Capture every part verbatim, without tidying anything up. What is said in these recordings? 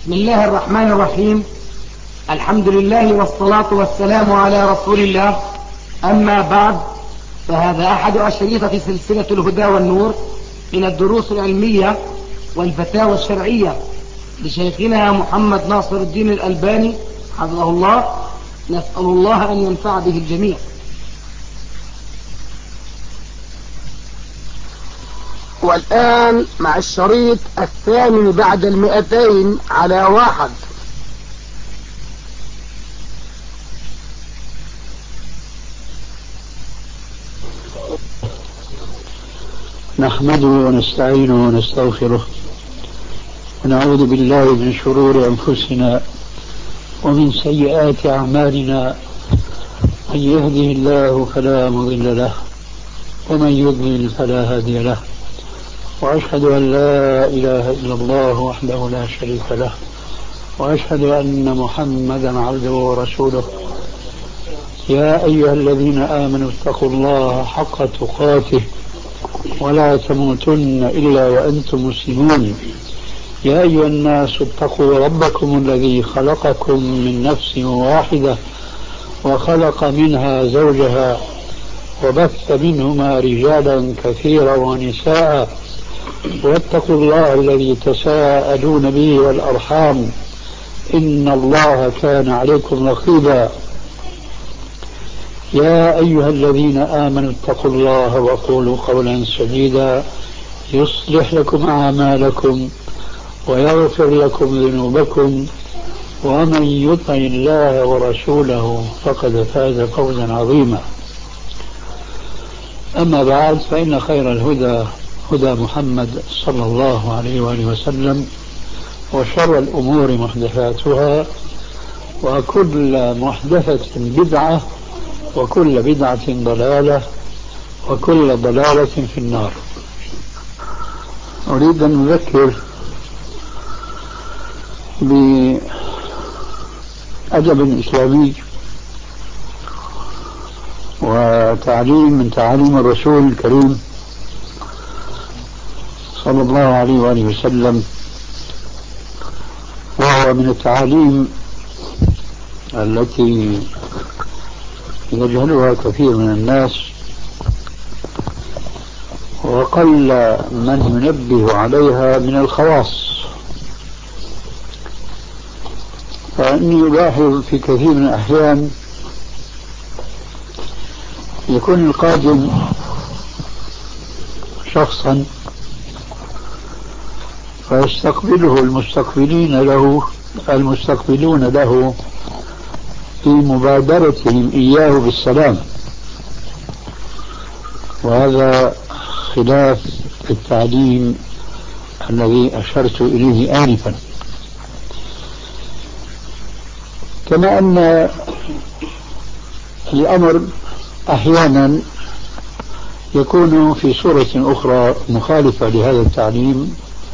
بسم الله الرحمن الرحيم. الحمد لله والصلاة والسلام على رسول الله. أما بعد، فهذا أحد أشريطة سلسلة الهدى والنور من الدروس العلمية والفتاوى الشرعية لشيخنا محمد ناصر الدين الألباني حفظه الله. نسأل الله أن ينفع به الجميع. والآن مع الشريط الثاني بعد المئتين على واحد. نحمده ونستعينه ونستغفره ونعوذ بالله من شرور أنفسنا ومن سيئات أعمالنا. من يهده الله فلا مضل له ومن يضلل فلا هادي له، وأشهد أن لا إله إلا الله وحده لا شريك له، وأشهد أن محمدا عبده ورسوله. يا أيها الذين آمنوا اتقوا الله حق تقاته ولا تموتن إلا وأنتم مسلمون. يا أيها الناس اتقوا ربكم الذي خلقكم من نفس واحدة وخلق منها زوجها وبث منهما رجالا كثيرا ونساء، واتقوا الله الذي تساءلون به والأرحام إن الله كان عليكم رقيبا. يا أيها الذين آمنوا اتقوا الله وقولوا قولا سديدا يصلح لكم أعمالكم ويغفر لكم ذنوبكم، ومن يطع الله ورسوله فقد فاز فوزا عظيما. أما بعد، فإن خير الهدى هدى محمد صلى الله عليه وآله وسلم، وشر الأمور محدثاتها، وكل محدثة بدعة، وكل بدعة ضلالة، وكل ضلالة في النار. أريد أن نذكر بأدب إسلامي وتعليم من تعاليم الرسول الكريم صلى الله عليه وآله وسلم، وهو من التعاليم التي يجهلها كثير من الناس، وقل من ينبه عليها من الخواص. فإني ألاحظ في كثير من الأحيان يكون القادم شخصا فيستقبله المستقبلين له المستقبلون له في مبادرتهم إياه بالسلام، وهذا خلاف التعليم الذي أشرت إليه آنفا. كما أن الأمر أحيانا يكون في صورة أخرى مخالفة لهذا التعليم،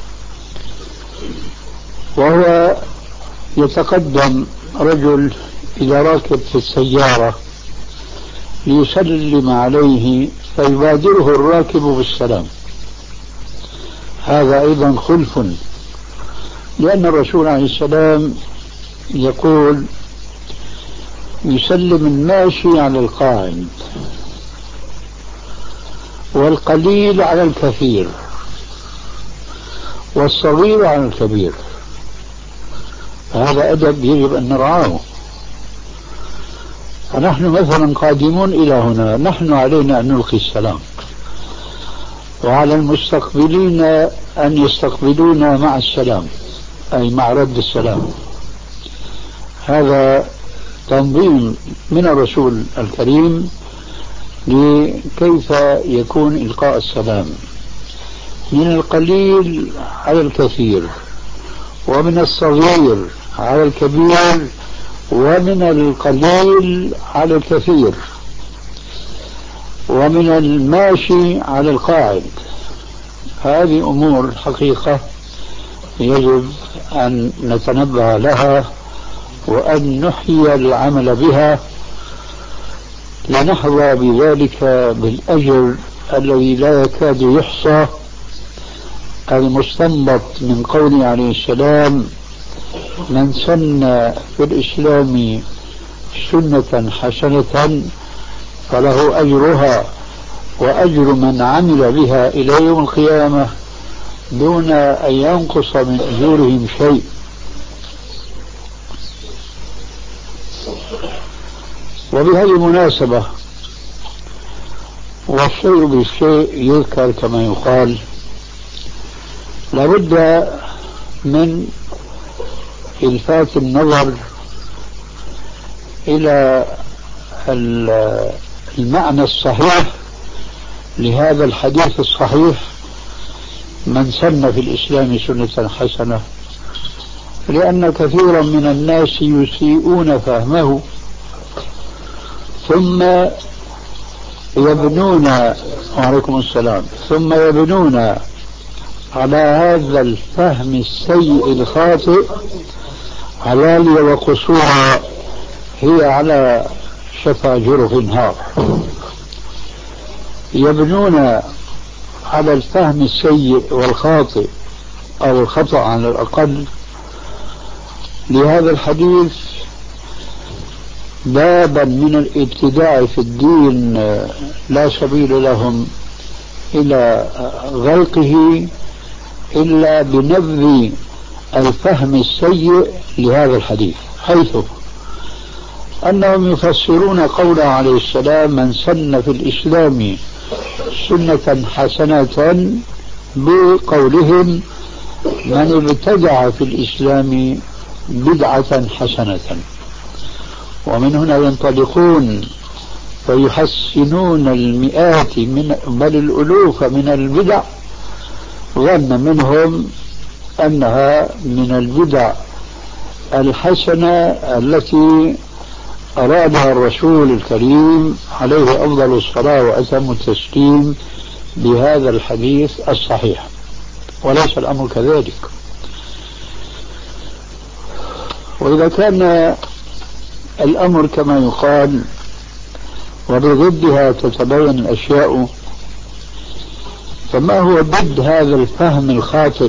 وهو يتقدم رجل إذا راكب في السيارة ليسلم عليه فيبادره الراكب بالسلام. هذا أيضا خلف، لأن الرسول عليه السلام يقول يسلم الماشي على القاعد، والقليل على الكثير، والصغير على الكبير. هذا أدب يجب أن نرعاه. فنحن مثلا قادمون إلى هنا، نحن علينا أن نلقي السلام، وعلى المستقبلين أن يستقبلونا مع السلام، أي مع رد السلام. هذا تنظيم من الرسول الكريم لكيف يكون إلقاء السلام، من القليل على الكثير، ومن الصغير على الكبير، ومن القليل على الكثير، ومن الماشي على القاعد. هذه أمور حقيقة يجب أن نتنبه لها وأن نحيي العمل بها لنحظى بذلك بالأجر الذي لا يكاد يحصى، المستنبط من قوله عليه السلام: من سن في الإسلام سنة حسنة فله أجرها وأجر من عمل بها إلى يوم القيامة دون أن ينقص من أجورهم شيء. وبهذه المناسبة والشيء بالشيء يذكر كما يقال، لابد من إلفات النظر إلى المعنى الصحيح لهذا الحديث الصحيح من سن في الإسلام سنة حسنة، لأن كثيرا من الناس يسيئون فهمه ثم يبنون وعليكم السلام ثم يبنون على هذا الفهم السيء الخاطئ علالي وقصورا هي على شفا جرف نهار. يبنون على الفهم السيء والخاطئ أو الخطأ على الأقل لهذا الحديث بابا من الابتداع في الدين لا سبيل لهم إلى غلقه إلا بنبذ الفهم السيء لهذا الحديث، حيث أنهم يفسرون قوله عليه السلام من سن في الإسلام سنة حسنة بقولهم من ابتدع في الإسلام بدعة حسنة، ومن هنا ينطلقون فيحسنون المئات من بل الألوف من البدع ظن منهم أنها من البدع الحسنة التي أرادها الرسول الكريم عليه أفضل الصلاة وأتم التسليم بهذا الحديث الصحيح، وليس الأمر كذلك. وإذا كان الأمر كما يقال وبضدها تتبين الأشياء، فما هو ضد هذا الفهم الخاطئ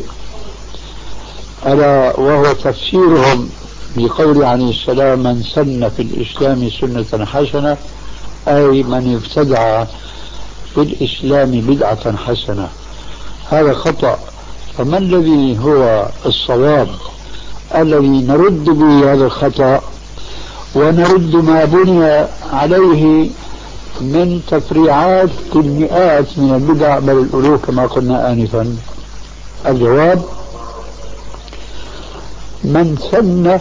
ألا وهو تفسيرهم بقول عليه السلام من سن في الإسلام سنة حسنة أي من ابتدع في الإسلام بدعة حسنة. هذا خطأ. فما الذي هو الصواب الذي نرد به هذا الخطأ ونرد ما بني عليه من تفريعات المئات من البدع بل الألوف كما قلنا آنفا؟ الجواب من سن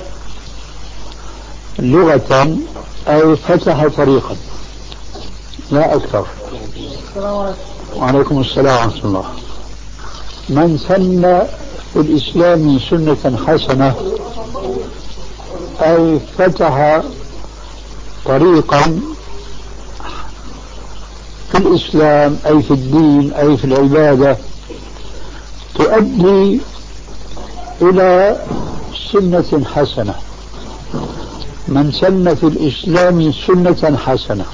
لغة أي فتح طريقا لا أكثر. وعليكم السلام ورحمة الله. من سن في الإسلام سنة حسنة أي فتح طريقا في الإسلام أي في الدين أي في العبادة تؤدي إلى سنة حسنة. من سن في الإسلام سنة حسنة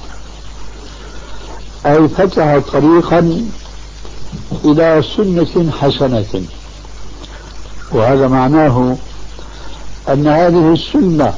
أي فتح طريقا إلى سنة حسنة، وهذا معناه أن هذه السنة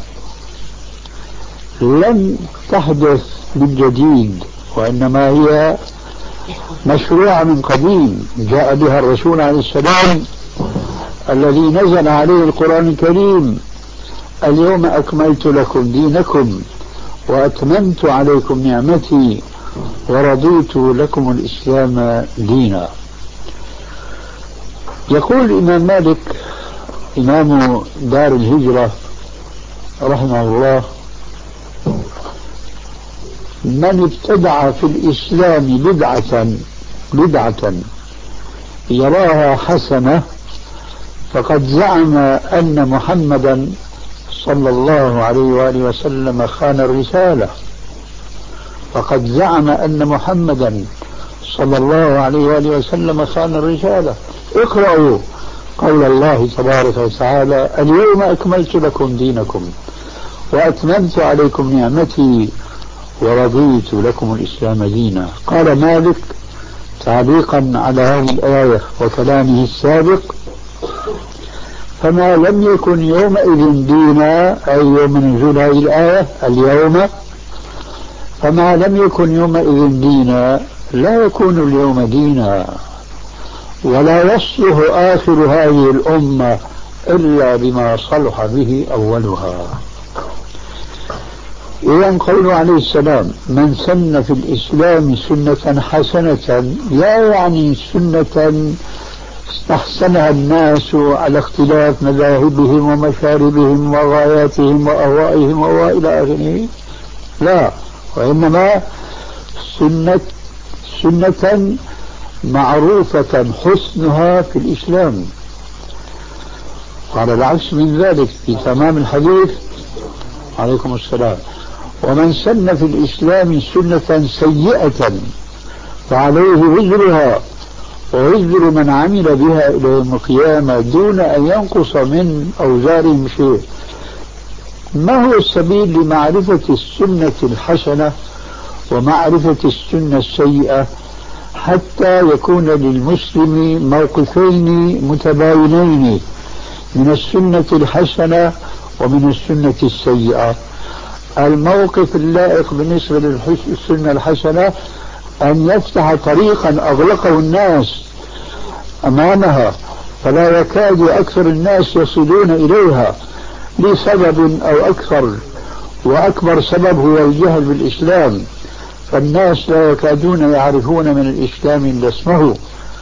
لم تحدث بالجديد، وإنما هي مشروعة من قديم جاء بها الرسول عليه السلام الذي نزل عليه القرآن الكريم اليوم أكملت لكم دينكم وأتممت عليكم نعمتي ورضيت لكم الإسلام دينا. يقول الإمام مالك إمام دار الهجرة رحمه الله من ابتدع في الإسلام بدعة بدعة يراها حسنة فقد زعم أن محمدا صلى الله عليه وآله وسلم خان الرسالة، فقد زعم أن محمدا صلى الله عليه وآله وسلم خان الرسالة. اقرأوا قول الله تبارك وتعالى اليوم أكملت لكم دينكم وأتممت عليكم نعمتي ورضيت لكم الإسلام دينا. قال مالك تعليقا على هذه الآية وكلامه السابق فما لم يكن يومئذ دينا، أي يوم نزول هذه الآية اليوم، فما لم يكن يومئذ دينا لا يكون اليوم دينا، ولا يصلح آخر هذه الأمة إلا بما صلح به أولها. إذن قوله عليه السلام من سن في الإسلام سنة حسنة لا يعني سنة استحسنها الناس على اختلاف مذاهبهم ومشاربهم وغاياتهم وأهوائهم وإلى آخره، لا، وإنما سنة سنة معروفة حسنها في الإسلام. على العكس من ذلك في تمام الحديث عليكم السلام ومن سن في الإسلام سنة سيئة فعليه وزرها ووزر من عمل بها إلى يوم القيامة دون أن ينقص من أوزارهم شيء. ما هو السبيل لمعرفة السنة الحسنة ومعرفة السنة السيئة حتى يكون للمسلم موقفين متباينين من السنة الحسنة ومن السنة السيئة؟ الموقف اللائق بالنسبة للسنة الحسنة أن يفتح طريقا أغلقه الناس أمامها فلا يكاد أكثر الناس يصلون إليها لسبب أو أكثر، وأكبر سبب هو الجهل بالإسلام، فالناس لا يكادون يعرفون من الإسلام إلا اسمه.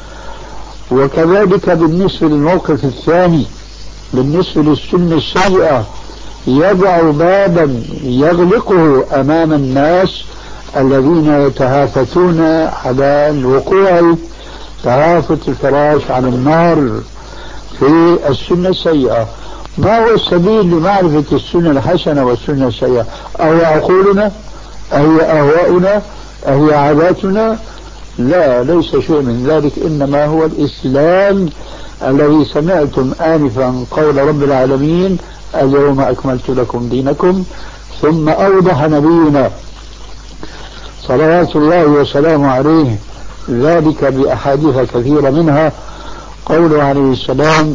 وكذلك بالنسبة للموقف الثاني بالنسبة للسنة السيئة يضع بابا يغلقه أمام الناس الذين يتهافتون على الوقوع تهافت الفراش على النار في السنة السيئة. ما هو السبيل لمعرفة السنة الحسنة والسنة السيئة؟ أهي عقولنا؟ أهي أهواؤنا؟ أهي عاداتنا؟ لا، ليس شيء من ذلك، إنما هو الإسلام الذي سمعتم آنفا قول رب العالمين اليوم أكملت لكم دينكم. ثم أوضح نبينا صلوات الله وسلامه عليه ذلك بأحاديث كثيرة، منها قوله عليه السلام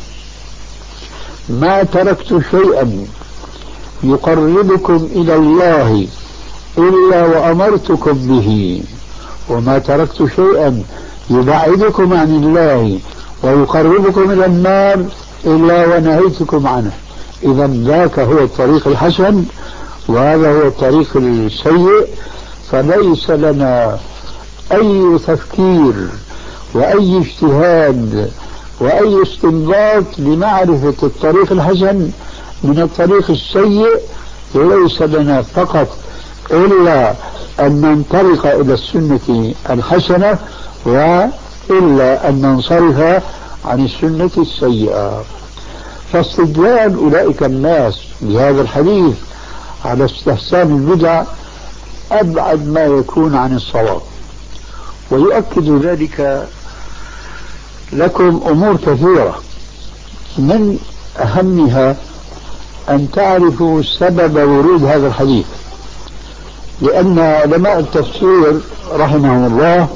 ما تركت شيئا يقربكم إلى الله إلا وأمرتكم به وما تركت شيئا يبعدكم عن الله ويقربكم إلى النار إلا ونهيتكم عنه. إذا ذاك هو الطريق الحسن وهذا هو الطريق السيء، فليس لنا أي تفكير وأي اجتهاد وأي استنباط لمعرفة الطريق الحسن من الطريق السيء، وليس لنا فقط إلا أن ننطلق إلى السنة الحسنة وإلا أن ننصرف عن السنة السيئة. فاستدلال أولئك الناس بهذا الحديث على استحسان البدع أبعد ما يكون عن الصواب. ويؤكد ذلك لكم أمور كثيرة، من أهمها أن تعرفوا سبب ورود هذا الحديث، لأن علماء التفسير رحمهم الله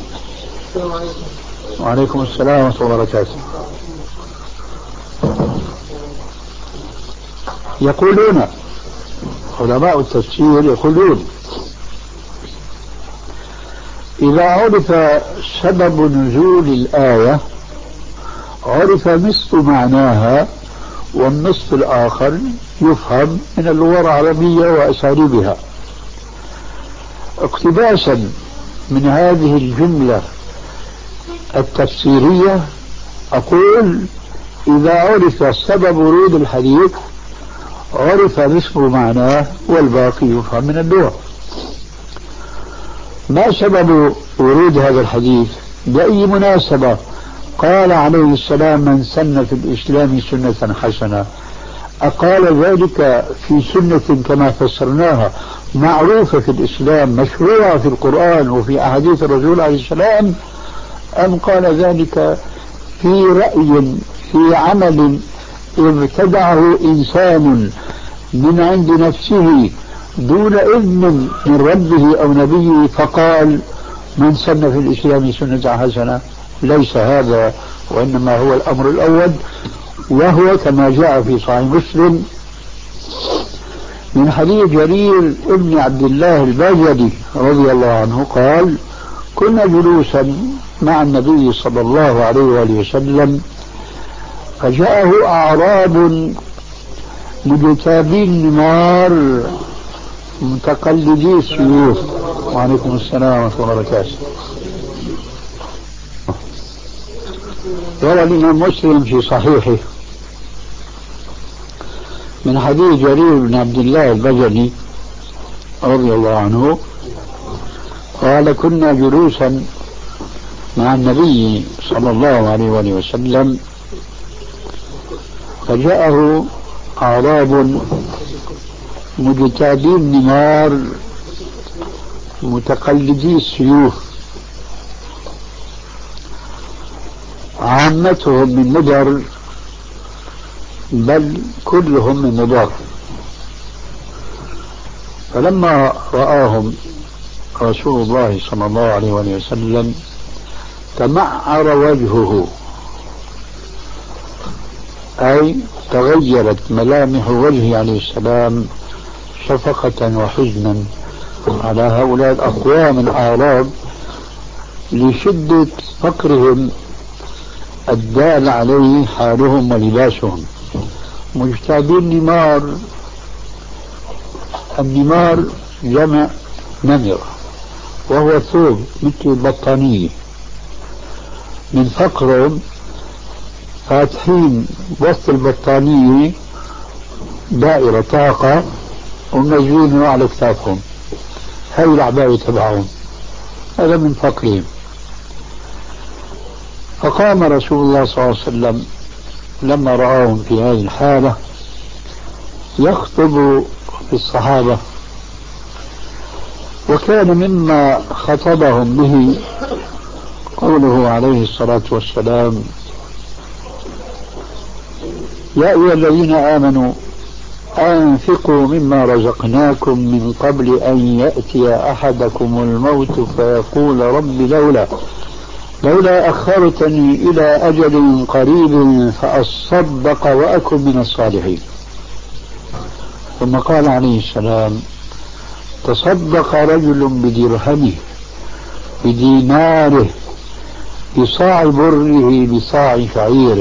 وعليكم السلام ورحمة الله وبركاته يقولون علماء التفسير يقولون إذا عرف سبب نزول الآية عرف نصف معناها والنصف الآخر يفهم من اللغة العربية وأساليبها. اقتباسا من هذه الجملة التفسيرية أقول إذا عرف سبب ورود الحديث عرف نصف معناه والباقي يفهم من اللغة. ما سبب ورود هذا الحديث؟ بأي مناسبة قال عليه السلام من سن في الإسلام سنة حسنة؟ أقال ذلك في سنة كما فسرناها معروفة في الإسلام مشروعة في القرآن وفي أحاديث الرسول عليه السلام، أم قال ذلك في رأي في عمل ابتدعه إنسان من عند نفسه دون إذن من ربه أو نبيه فقال من سن في الإسلام سنة حسنة؟ ليس هذا، وإنما هو الأمر الأول وهو كما جاء في صحيح مسلم من حديث جرير ابن عبد الله البجلي رضي الله عنه قال: كنا جلوسا مع النبي صلى الله عليه وآله وسلم فجاءه أعراب مجتابي النمار متقلدي السيوف. وعليكم السلام ورحمة الله وبركاته. روى الإمام مسلم في صحيحه من حديث جرير بن عبد الله البجلي رضي الله عنه قال: كنا جلوسا مع النبي صلى الله عليه وآله وسلم فجاءه أعراب مجتابي النمار متقلدي السيوف، عامتهم من مدر بل كلهم من مضر. فلما رآهم رسول الله صلى الله عليه وسلم تمعر وجهه، أي تغيرت ملامح وجهه عليه السلام شفقة وحزنا على هؤلاء الأقوام الأعراب لشدة فقرهم الدال عليه حالهم ولباسهم. مجتابي النمار، النمار جمع نمر وهو ثوب مثل البطانية، من فقرهم فاتحين وسط البطانية دائرة طاقة ومنزلينه على كتافهم، هاي العباية تبعهم، هذا من فقرهم. فقام رسول الله صلى الله عليه وسلم لما رآهم في هذه الحالة يخطب في الصحابة، وكان مما خطبهم به قوله عليه الصلاة والسلام: يا أيها الذين آمنوا أنفقوا مما رزقناكم من قبل أن يأتي أحدكم الموت فيقول رب لولا لولا أخرتني إلى أجل قريب فأصدق وأكن من الصالحين. ثم قال عليه السلام: تصدق رجل بدرهمه بديناره بصاع بره بصاع شعيره.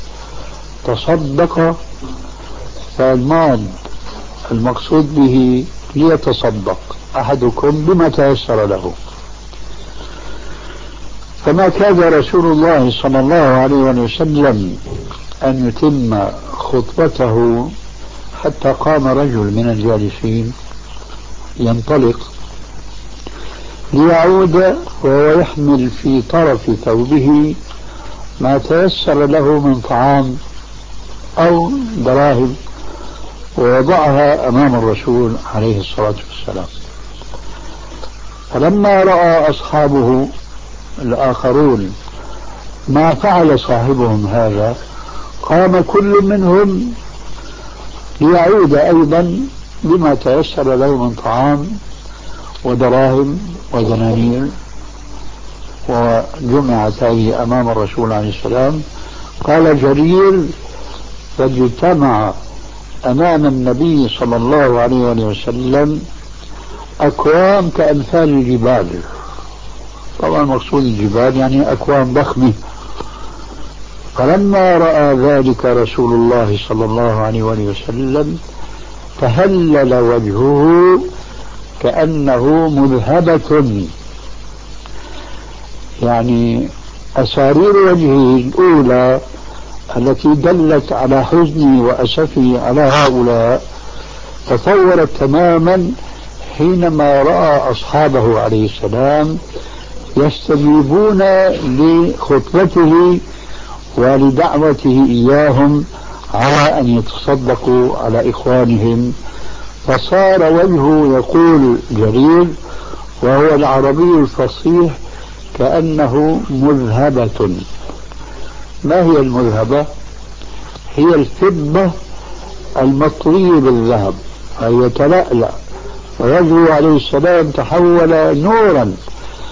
تصدق، فالمال المقصود به ليتصدق أحدكم بما تيسر له. فما كاد رسول الله صلى الله عليه وسلم أن يتم خطبته حتى قام رجل من الجالسين ينطلق ليعود وهو يحمل في طرف ثوبه ما تيسر له من طعام أو دراهم، ووضعها أمام الرسول عليه الصلاة والسلام. فلما رأى أصحابه الآخرون ما فعل صاحبهم هذا قام كل منهم ليعود أيضا بما تيسر له من طعام ودراهم ودنانير، وجمعت هذه أمام الرسول عليه السلام. قال جرير: فاجتمع أمام النبي صلى الله عليه وسلم أكوام كأمثال الجبال. طبعا مقصود الجبال يعني أكوام ضخمة. فلما رأى ذلك رسول الله صلى الله عليه وسلم تهلل وجهه كأنه مذهبة، يعني أسارير وجهه الأولى التي دلت على حزنه وأسفه على هؤلاء تطورت تماما حينما رأى أصحابه عليه السلام يستجيبون لخطبته ولدعوته إياهم على أن يتصدقوا على إخوانهم. فصار وجهه، يقول جرير وهو العربي الفصيح، كأنه مذهبة. ما هي المذهبة؟ هي الفضة المطلية بالذهب، أي يتلألأ، ووجهه عليه السلام تحول نورا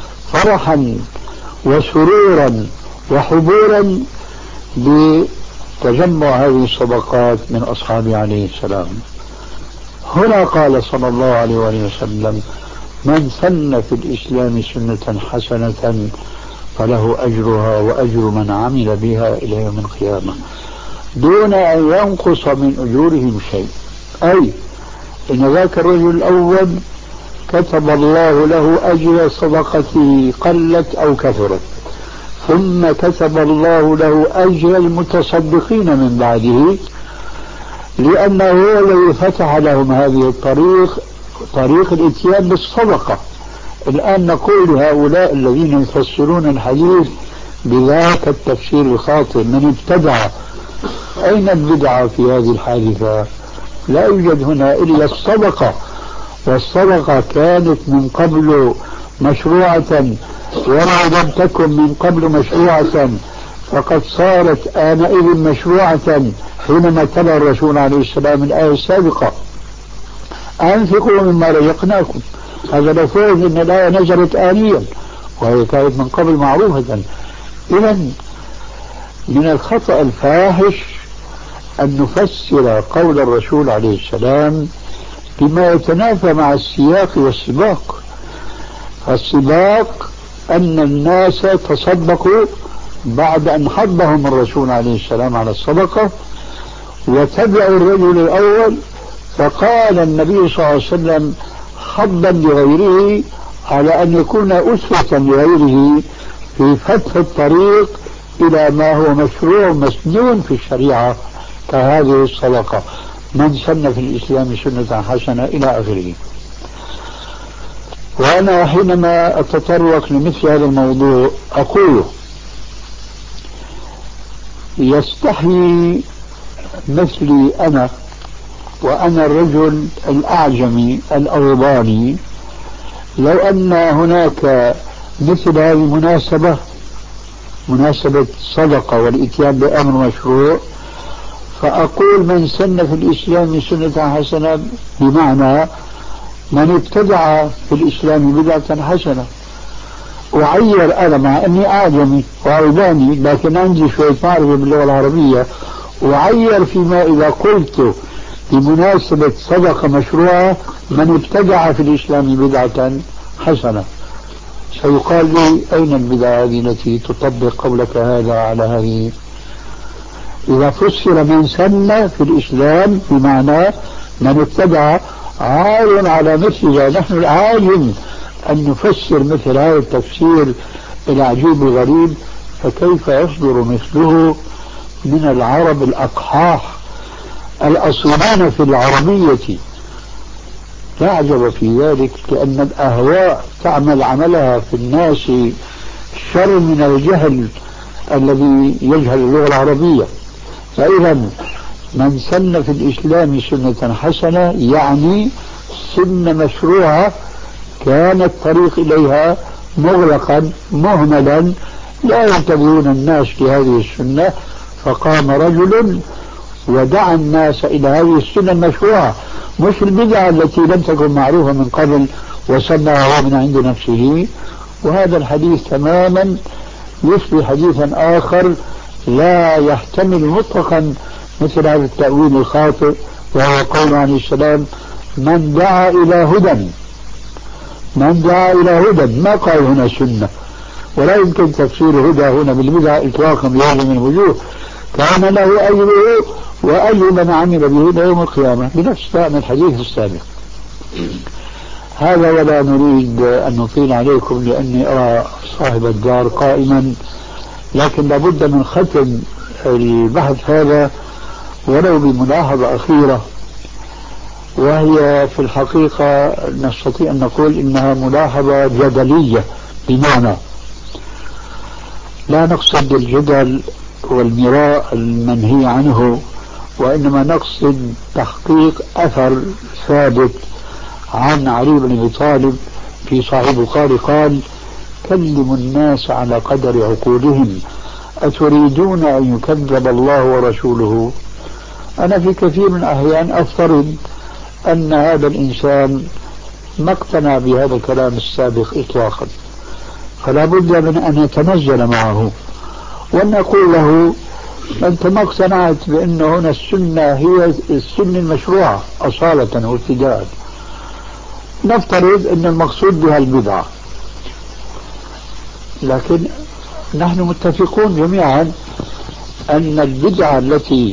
فرحا وسرورا وحبورا تجمع هذه الصدقات من أصحابه عليه السلام. هنا قال صلى الله عليه وآله وسلم: من سن في الإسلام سنة حسنة فله أجرها وأجر من عمل بها إلى يوم القيامة دون أن ينقص من أجورهم شيء. أي إن ذاك الرجل الأول كتب الله له أجر صدقته قلت أو كثرت، ثم كتب الله له أجر المتصدقين من بعده، لأنه هو الذي فتح لهم هذه الطريق، طريق الاتيان بالصدقة. الآن نقول لهؤلاء الذين يفسرون الحديث بذاك التفسير الخاطئ: من ابتدع. أين البدعة في هذه الحادثة؟ لا يوجد هنا إلا الصدقة، والصدقة كانت من قبل مشروعة، وما لم تكن من قبل مشروعة فقد صارت آنئذ مشروعة حينما تلا الرسول عليه السلام الآية السابقة: أنفقوا مما رزقناكم. هذا لفظ إن الآية نزلت آنيا وهي كانت من قبل معروفة. إذن من الخطأ الفاحش أن نفسر قول الرسول عليه السلام بما يتنافى مع السياق والسباق. السباق أن الناس تصدقوا بعد أن حضهم الرسول عليه السلام على الصدقة، وتبعوا الرجل الأول، فقال النبي صلى الله عليه وسلم حضا لغيره على أن يكون أسوة لغيره في فتح الطريق إلى ما هو مشروع مسنون في الشريعة كهذه الصدقة: من سن في الإسلام سنة حسنة إلى آخره. وأنا حينما أتطرق لمثل هذا الموضوع أقول: يستحي مثلي أنا، وأنا الرجل الأعجمي الأوروباني، لو أن هناك مثل هذه المناسبة، مناسبة الصدقة والإتيان بأمر مشروع، فأقول: من سن في الإسلام سنة حسنة، بمعنى من ابتدع في الإسلام بدعة حسنة. وعير أنا مع أني أعجمي وأوروباني لكن عندي شوية معرفة باللغة العربية، وعير فيما إذا قلت بمناسبة صدقة مشروعة من ابتدع في الإسلام بدعة حسنة، سيقال لي: أين البدعة هذه التي تطبق قولك هذا على هذه؟ إذا فسر من سن في الإسلام بمعنى من ابتدع، عار على مثل نحن العاجم أن نفسر مثل هذا التفسير العجيب الغريب، فكيف يصدر مثله من العرب الأقحاح الأصيلين في العربية؟ لا عجب في ذلك، لأن الأهواء تعمل عملها في الناس شر من الجهل الذي يجهل اللغة العربية. فإذا من سن في الإسلام سنة حسنة يعني سنة مشروعة كان الطريق إليها مغلقا مهملا، لا ينتبهون الناس لهذه السنة، فقام رجل ودعا الناس إلى هذه السنة المشروعة، مش البدعة التي لم تكن معروفة من قبل وسنها من عند نفسه. وهذا الحديث تماما يشبه حديثا آخر لا يحتمل مطلقا مثل هذا التأويل الخاطئ، وهو قول عليه السلام: من دعا إلى هدى. من دعا إلى هدى، ما قال هنا سنة، ولا يمكن تفسير هدى هنا بالبدعة إطلاقا بهذه من الوجوه. كان له أجره وأجر من عمل به إلى يوم القيامة، بنفس معنى الحديث السابق. هذا ولا نريد أن نطيل عليكم لأني أرى صاحب الدار قائما، لكن لابد من ختم البحث هذا ولو بملاحظة أخيرة، وهي في الحقيقة نستطيع أن نقول إنها ملاحظة جدلية، بمعنى لا نقصد الجدل والمراء المنهي عنه، وإنما نقصد تحقيق أثر ثابت عن علي بن أبي طالب في صحيح البخاري قال: كلموا الناس على قدر عقولهم، أتريدون أن يكذب الله ورسوله؟ أنا في كثير من الأحيان أفترض أن هذا الإنسان ما اقتنع بهذا الكلام السابق إطلاقا، فلا بد من أن يتنزل معه وأن نقول له: أنت ما اقتنعت بأن هنا السنة هي السنة المشروعة أصالة وابتداء. نفترض أن المقصود بها البدعة، لكن نحن متفقون جميعا أن البدعة التي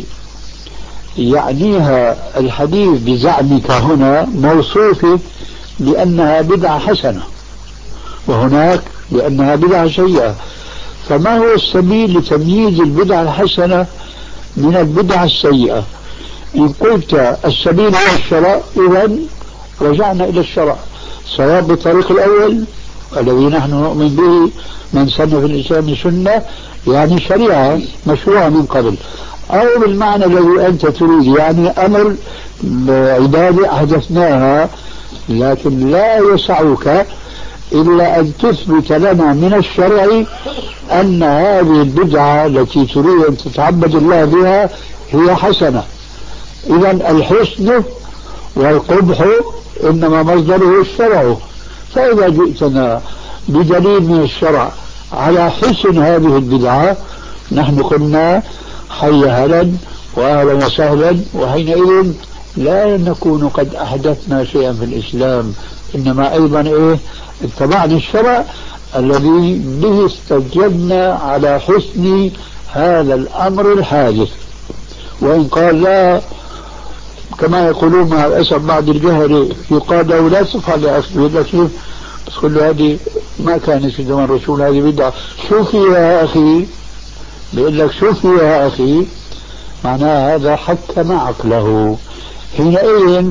يعنيها الحديث بزعمك هنا موصوفة بأنها بدعة حسنة، وهناك بأنها بدعة سيئة. فما هو السبيل لتمييز البدعة الحسنة من البدعة السيئة؟ إن قلت السبيل هو الشرع، إذن رجعنا إلى الشرع، سواء بالطريق الأول الذي نحن نؤمن به، من سن في الإسلام سنة يعني شريعة مشروعة من قبل، أو بالمعنى الذي أنت تريد يعني أمر عبادة أحدثناها، لكن لا يسعك إلا أن تثبت لنا من الشرع أن هذه البدعة التي تريد أن تتعبد الله بها هي حسنة. إذن الحسن والقبح إنما مصدره الشرع. فإذا جئتنا بدليل من الشرع على حسن هذه البدعة نحن قلنا حي هلا وأهلا وسهلا، وحينئذ لا نكون قد أحدثنا شيئا في الإسلام، إنما أيضا إيه اتبعنا الشرع الذي به استجبنا على حسن هذا الأمر الحادث. وإن قال لا كما يقولون مع الأسف بعض الجهل يقال له لا تفعل يا أخي، يقول بس كل هذه ما كانت في زمن الرسول، هذه بدعة، شو فيها يا أخي؟ بيقول لك شو فيها يا أخي؟ معناه هذا حكم عقله. حينئذ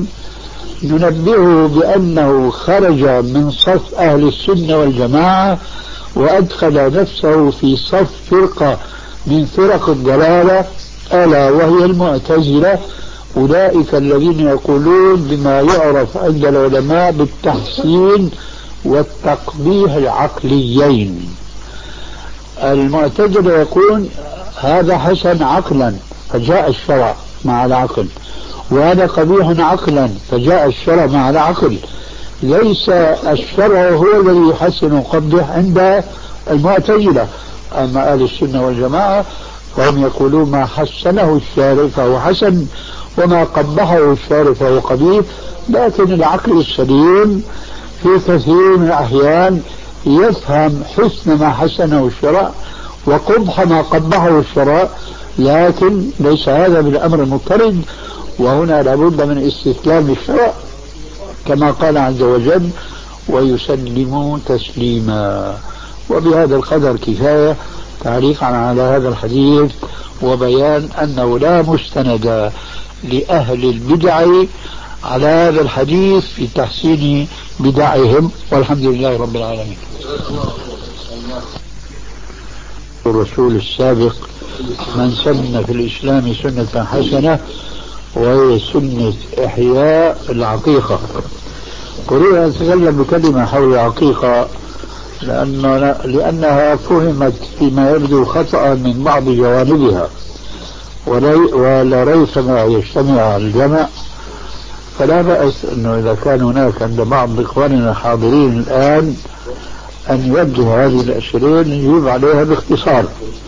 ننبهه بأنه خرج من صف أهل السنة والجماعة وأدخل نفسه في صف فرقة من فرق الضلالة، ألا وهي المعتزلة، أولئك الذين يقولون بما يعرف عند العلماء بالتحسين والتقبيح العقليين. المعتزلة يقول هذا حسن عقلا فجاء الشرع مع العقل، وهذا قبيح عقلا فجاء الشرع مع العقل. ليس الشرع هو الذي يحسن ويقبح عند المعتزلة. أما أهل السنة والجماعة فهم يقولون ما حسنه الشارع فهو حسن وما قبحه الشارع فهو قبيح. لكن العقل السليم في كثير من الأحيان يفهم حسن ما حسنه الشرع وقبح ما قبحه الشرع، لكن ليس هذا بالأمر المضطرد. وهنا لابد من استسلام الشرع كما قال عز وجل ويسلموا تسليما. وبهذا القدر كفاية تعليقا على هذا الحديث وبيان أنه لا مستند لأهل البدع على هذا الحديث في تحسين بدعهم، والحمد لله رب العالمين. الرسول السابق من سن في الإسلام سنة حسنة وهي سنة إحياء العقيقة. أريد أن أتكلم بكلمة حول العقيقة لأنه لأنها فهمت فيما يبدو خطأ من بعض جوانبها، ولا ريثما يجتمع الجمع، فلا بأس أنه إذا كان هناك عند بعض إخواننا الحاضرين الآن أن يبدو هذه الأشياء يجيب عليها باختصار،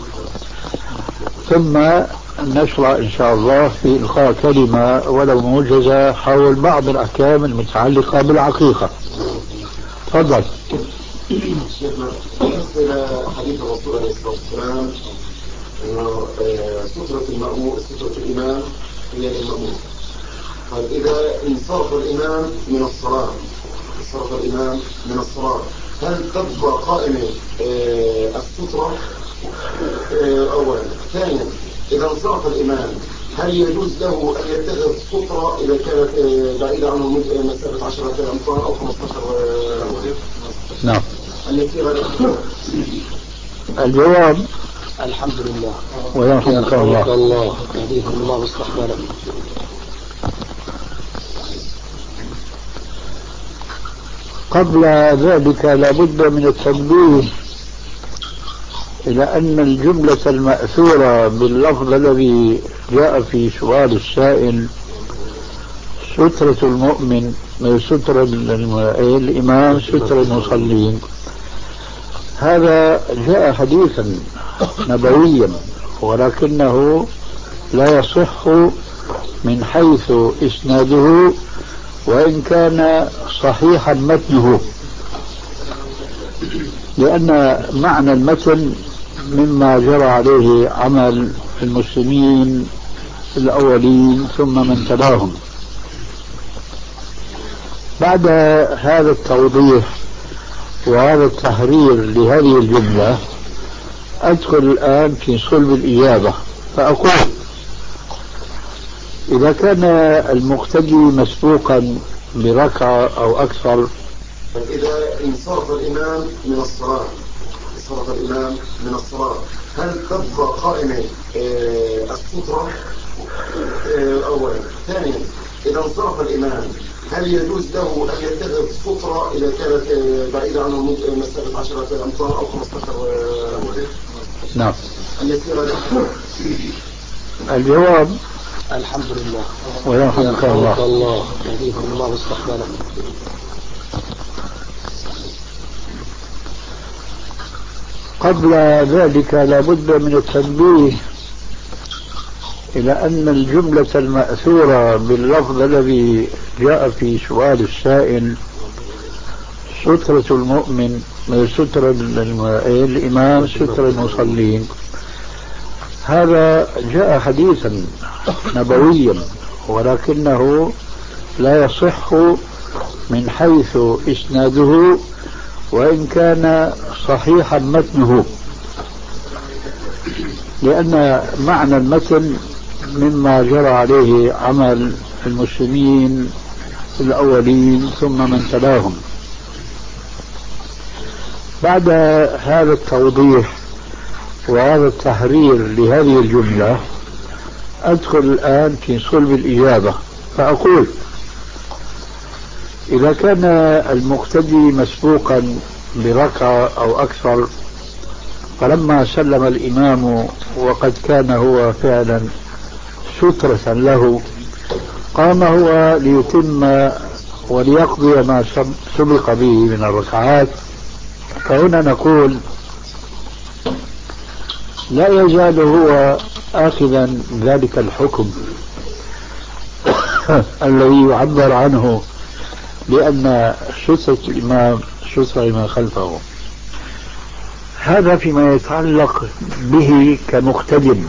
ثم نشرع إن شاء الله في إلقاء كلمة ولو موجزة حول بعض الأحكام المتعلقة بالعقيقة. تفضل. شيخنا إلى حديث الرسول عليه الصلاة والسلام أنه سترة المأمور سترة الإمام هي للمأمور. قال إذا انصرف الإمام من الصلاة انصرف الإمام من الصلاة هل تبقى قائمة السترة أولا؟ ثانيا إذا انصرف الإمام هل يجوز له أن يتخذ سترة إذا كانت بعيدة عنه مسافة عشرة أمتار أو خمسة عشر؟ نعم. أن يصير الجواب الحمد لله ويرحمك الله. الله يهديكم الله ويصلح بالكم. قبل ذلك لابد من التنبيه إلى أن الجملة المأثورة باللفظ الذي جاء في سؤال السائل سترة المؤمن سترة الإمام سترة المصلين، هذا جاء حديثا نبويا ولكنه لا يصح من حيث إسناده وإن كان صحيحا متنه، لأن معنى المتن مما جرى عليه عمل المسلمين الأولين ثم من تلاهم. بعد هذا التوضيح وهذا التحرير لهذه الجملة أدخل الآن في صلب الإجابة فأقول: إذا كان المقتدي مسبوقا بركعة أو أكثر، إذا انصرف الإمام من الصلاة انصرف الإمام من الصلاة هل تبقى قائمة السترة أولا؟ ثانيا، إذا انصرف الإمام هل يجوز له أن يتخذ سترة إذا كانت بعيدة عنه مسافة عشرة أمتار أو خمسة عشر؟ نعم. أن يسير الجواب: الحمد لله ويرحمك الله. الله يهديكم الله ويصلح بالكم. قبل ذلك لا بد من التنبيه إلى أن الجملة المأثورة باللفظ الذي جاء في سؤال السائل سترة المؤمن سترة الإمام سترة المصلين، هذا جاء حديثا نبويا ولكنه لا يصح من حيث إسناده وإن كان صحيحا متنه، لأن معنى المتن مما جرى عليه عمل المسلمين الأولين ثم من تلاهم. بعد هذا التوضيح وهذا التحرير لهذه الجملة أدخل الآن في صلب الإجابة فأقول: إذا كان المقتدي مسبوقا بركعة أو أكثر، فلما سلم الإمام وقد كان هو فعلا سترة له، قام هو ليتم وليقضي ما سبق به من الركعات، فهنا نقول: لا يزال هو آخذا ذلك الحكم الذي يعبر عنه لأن سترة الإمام سترة ما خلفه. هذا فيما يتعلق به كمقتدم،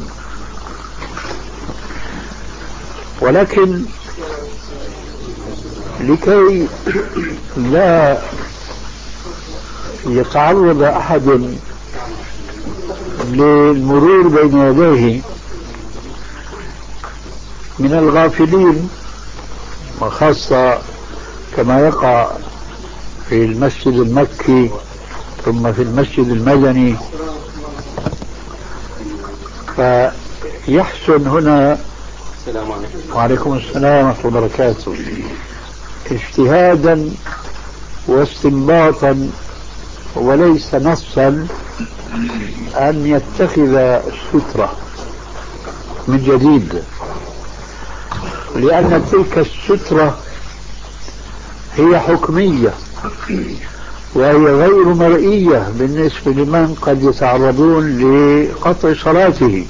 ولكن لكي لا يتعرض أحد للمرور بين يديه من الغافلين، وخاصة كما يقع في المسجد المكي ثم في المسجد المدني، فيحسن هنا وعليكم السلام ورحمة الله وبركاته اجتهادا واستنباطا وليس نصا أن يتخذ سترة من جديد، لأن تلك السترة هي حكمية وهي غير مرئية بالنسبة لمن قد يتعرضون لقطع صلاته.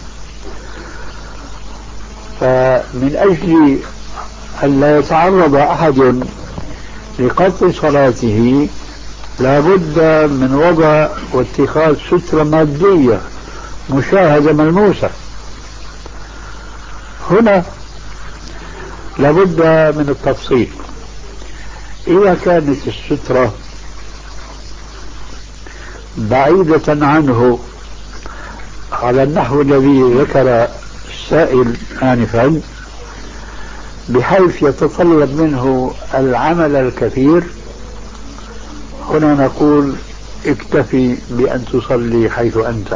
فمن أجل أن لا يتعرض أحد لقطع صلاته لا بد من وضع واتخاذ سترة مادية مشاهدة ملموسة. هنا لا بد من التفصيل. إذا كانت السترة بعيدة عنه على النحو الذي ذكر السائل آنفا بحيث يتطلب منه العمل الكثير، هنا نقول: اكتفي بأن تصلي حيث أنت.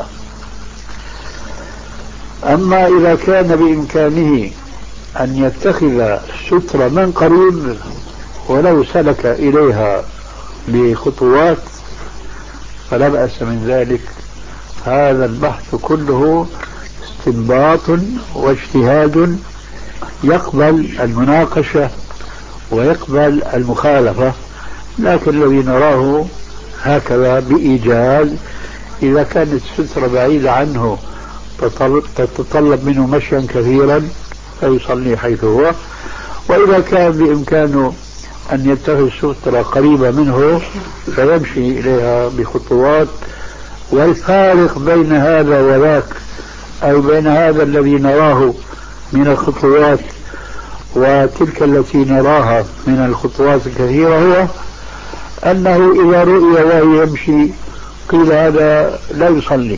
أما إذا كان بإمكانه أن يتخذ سترة من قريب ولو سلك إليها بخطوات فلا بأس من ذلك. هذا البحث كله استنباط واجتهاد يقبل المناقشة ويقبل المخالفة، لكن الذي نراه هكذا بإيجاز: إذا كانت السترة بعيدة عنه تتطلب منه مشيا كثيرا فيصلي حيث هو، وإذا كان بإمكانه أن يتخذ سترة قريبة منه فيمشي إليها بخطوات. والفارق بين هذا وذاك أو بين هذا الذي نراه من الخطوات وتلك التي نراها من الخطوات الكثيرة هو أنه إذا رؤي وهو يمشي قيل هذا لا يصلي،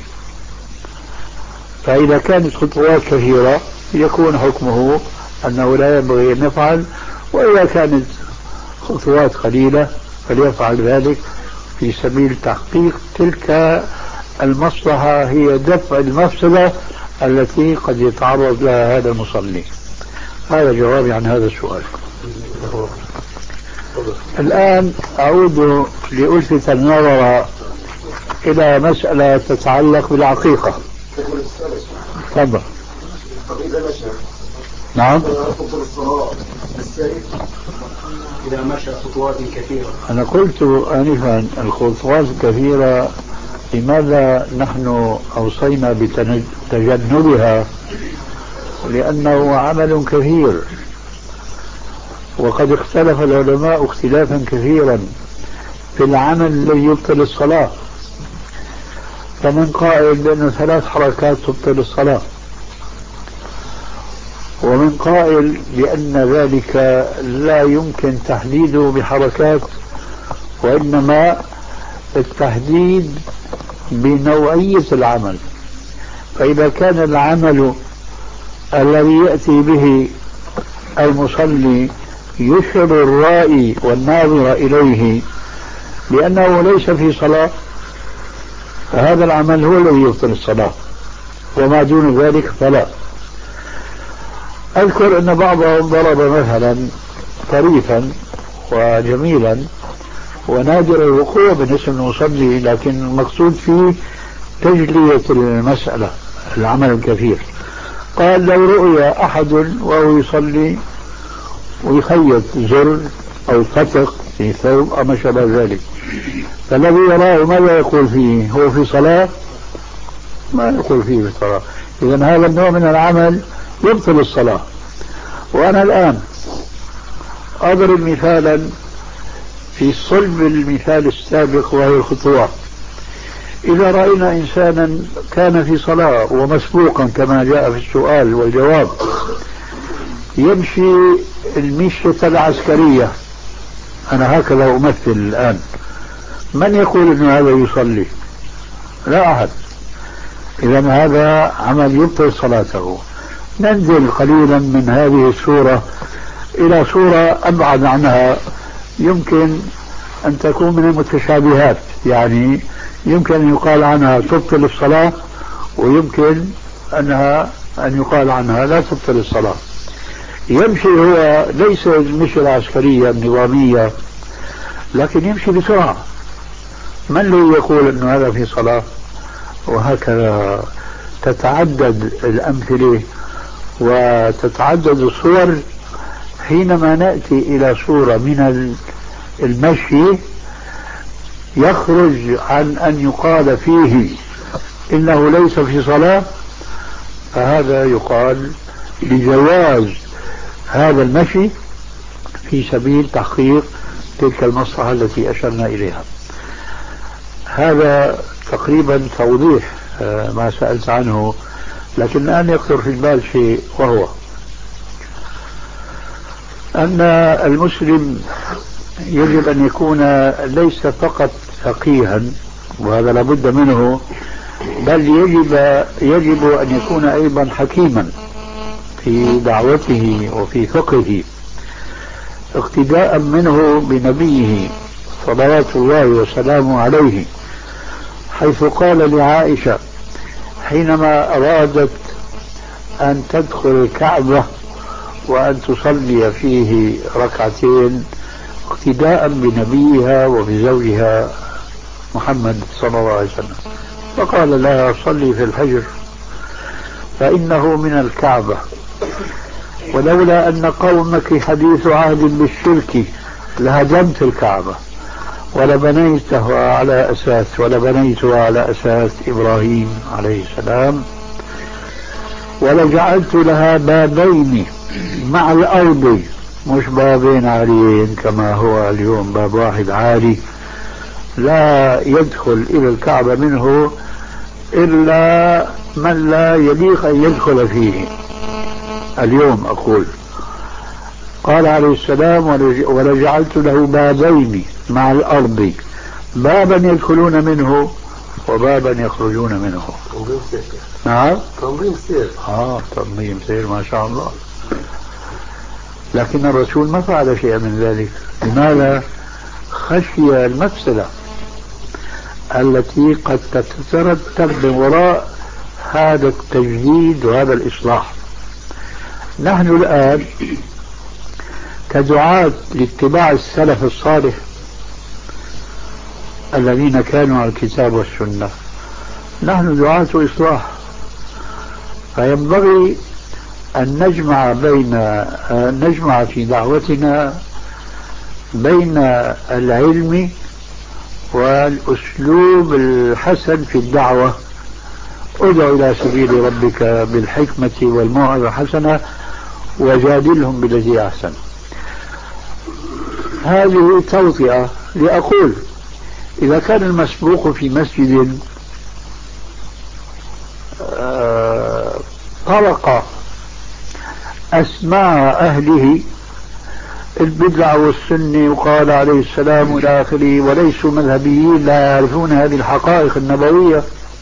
فإذا كانت خطوات كثيرة يكون حكمه أنه لا ينبغي أن يفعل، وإذا كانت خطوات قليلة فليفعل ذلك في سبيل تحقيق تلك المصلحة، هي دفع المفسدة التي قد يتعرض لها هذا المصلي. هذا جوابي عن هذا السؤال. الآن أعود لألفت النظر إلى مسألة تتعلق بالعقيقة. تفضل. نعم. إذا مشى خطوات كثيرة. أنا قلت آنفا الخطوات الكثيرة لماذا نحن أوصينا بتجنبها؟ لأنه عمل كثير، وقد اختلف العلماء اختلافا كثيرا في العمل الذي يبطل الصلاة، فمن قائل بأن ثلاث حركات تبطل الصلاة، ومن قائل بأن ذلك لا يمكن تحديده بحركات، وإنما التحديد بنوعية العمل. فإذا كان العمل الذي يأتي به المصلي يشعر الرائي والناظر إليه بأنه ليس في صلاة، فهذا العمل هو الذي يبطل الصلاة، وما دون ذلك فلا. أذكر أن بعضهم ضرب مثلا طريفا وجميلا ونادر الوقوع بالنسبة للمصلي، لكن المقصود فيه تجلية المسألة، العمل الكثير. قال لو رؤي أحد وهو يصلي ويخيط زر أو فتق في ثوب أو ما شابه ذلك، فالذي يراه ماذا يقول فيه؟ هو في صلاة؟ ما يقول فيه في صلاة. إذن هذا النوع من العمل يبطل الصلاة. وأنا الآن أضرب مثالا في صلب المثال السابق وهي الخطوات. إذا رأينا إنسانا كان في صلاة ومسبوقا كما جاء في السؤال والجواب يمشي المشية العسكرية، أنا هكذا أمثل الآن، من يقول أن هذا يصلي؟ لا أحد. إذن هذا عمل يبطل صلاته. ننزل قليلا من هذه الصورة إلى صورة أبعد عنها، يمكن أن تكون من المتشابهات، يعني يمكن أن يقال عنها تبطل الصلاة، ويمكن أنها أن يقال عنها لا تبطل الصلاة. يمشي هو ليس المشي العسكرية النظامية، لكن يمشي بسرعة، من الذي يقول أن هذا في صلاة؟ وهكذا تتعدد الأمثلة وتتعدد الصور حينما نأتي إلى صورة من المشي يخرج عن أن يقال فيه إنه ليس في صلاة، فهذا يقال بجواز هذا المشي في سبيل تحقيق تلك المصلحة التي أشرنا إليها. هذا تقريبا توضيح ما سألت عنه، لكن الآن يخطر في البال شيء، وهو أن المسلم يجب أن يكون ليس فقط فقيها، وهذا لابد منه، بل يجب يجب أن يكون أيضا حكيما في دعوته وفي فقهه، اقتداء منه بنبيه صلوات الله وسلامه عليه، حيث قال لعائشة حينما أرادت أن تدخل الكعبة وأن تصلي فيه ركعتين اقتداء بنبيها وبزوجها محمد صلى الله عليه وسلم، فقال لها صلي في الحجر فإنه من الكعبة، ولولا أن قومك حديث عهد بالشرك لهدمت الكعبة ولبنيتها على أساس ولبنيتها على أساس إبراهيم عليه السلام، ولجعلت لها بابين مع الأرض، مش بابين عاليين كما هو اليوم، باب واحد عالي لا يدخل إلى الكعبة منه إلا من لا يليق أن يدخل فيه اليوم. أقول قال عليه السلام ولجعلت له بابين مع الأرض، بابا يدخلون منه وبابا يخرجون منه. تنظيم سير. نعم تنظيم سير. آه تنظيم سير ما شاء الله. لكن الرسول ما فعل شيئا من ذلك. لماذا؟ خشي المفسدة التي قد تترتب من وراء هذا التجديد وهذا الإصلاح. نحن الآن كدعاة لاتباع السلف الصالح الذين كانوا على الكتاب والسنة، نحن دعاة إصلاح، فينبغي أن نجمع بين أن نجمع في دعوتنا بين العلم والأسلوب الحسن في الدعوة. ادع إلى سبيل ربك بالحكمة والموعظة الحسنة وجادلهم بالتي أحسن. هذه توطئة لأقول إذا كان المسبوق في مسجد طرق أسماع أهله البدع والسنة وقال عليه السلام إلى آخره وليسوا مذهبيين لا يعرفون هذه الحقائق النبوية،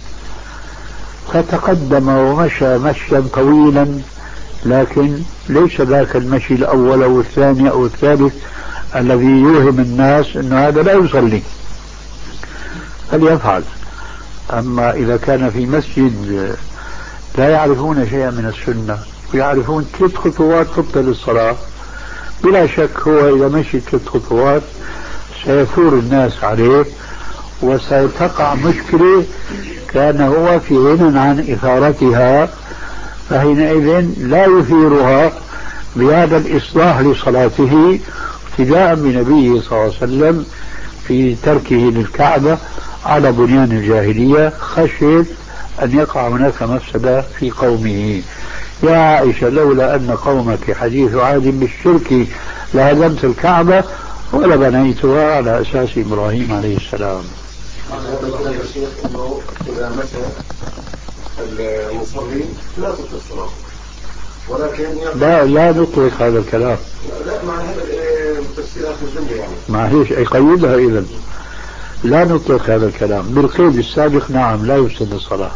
فتقدم ومشى مشيا طويلا، لكن ليس ذاك المشي الأول أو الثاني أو الثالث الذي يوهم الناس أن هذا لا يصلي، فليفعل. أما إذا كان في مسجد لا يعرفون شيئا من السنة ويعرفون ثلاث خطوات تبطل الصلاة، بلا شك هو إذا مشي ثلاث خطوات سيثور الناس عليه وستقع مشكلة كان هو في غنى عن إثارتها، فحينئذ لا يثيرها بهذا الإصلاح لصلاته ابتداء بنبيه صلى الله عليه وسلم في تركه للكعبة على بنيان الجاهلية، خشيت أن يقع هناك مفسدة في قومه. يا عائشة لولا أن قومك حديث عهد بالشرك لهدمت الكعبة ولا بنيتها على أساس إبراهيم عليه السلام. هذا الشيخ أنه إذا مشى المصلين لا تطلق الصلاة، ولكن لا لا نطلق هذا الكلام. لا مع هذا التفسير آخر الجملة يعني معليش يقيدها إذن لا نطلق هذا الكلام بالقيد السابق. نعم لا يفسد الصلاة.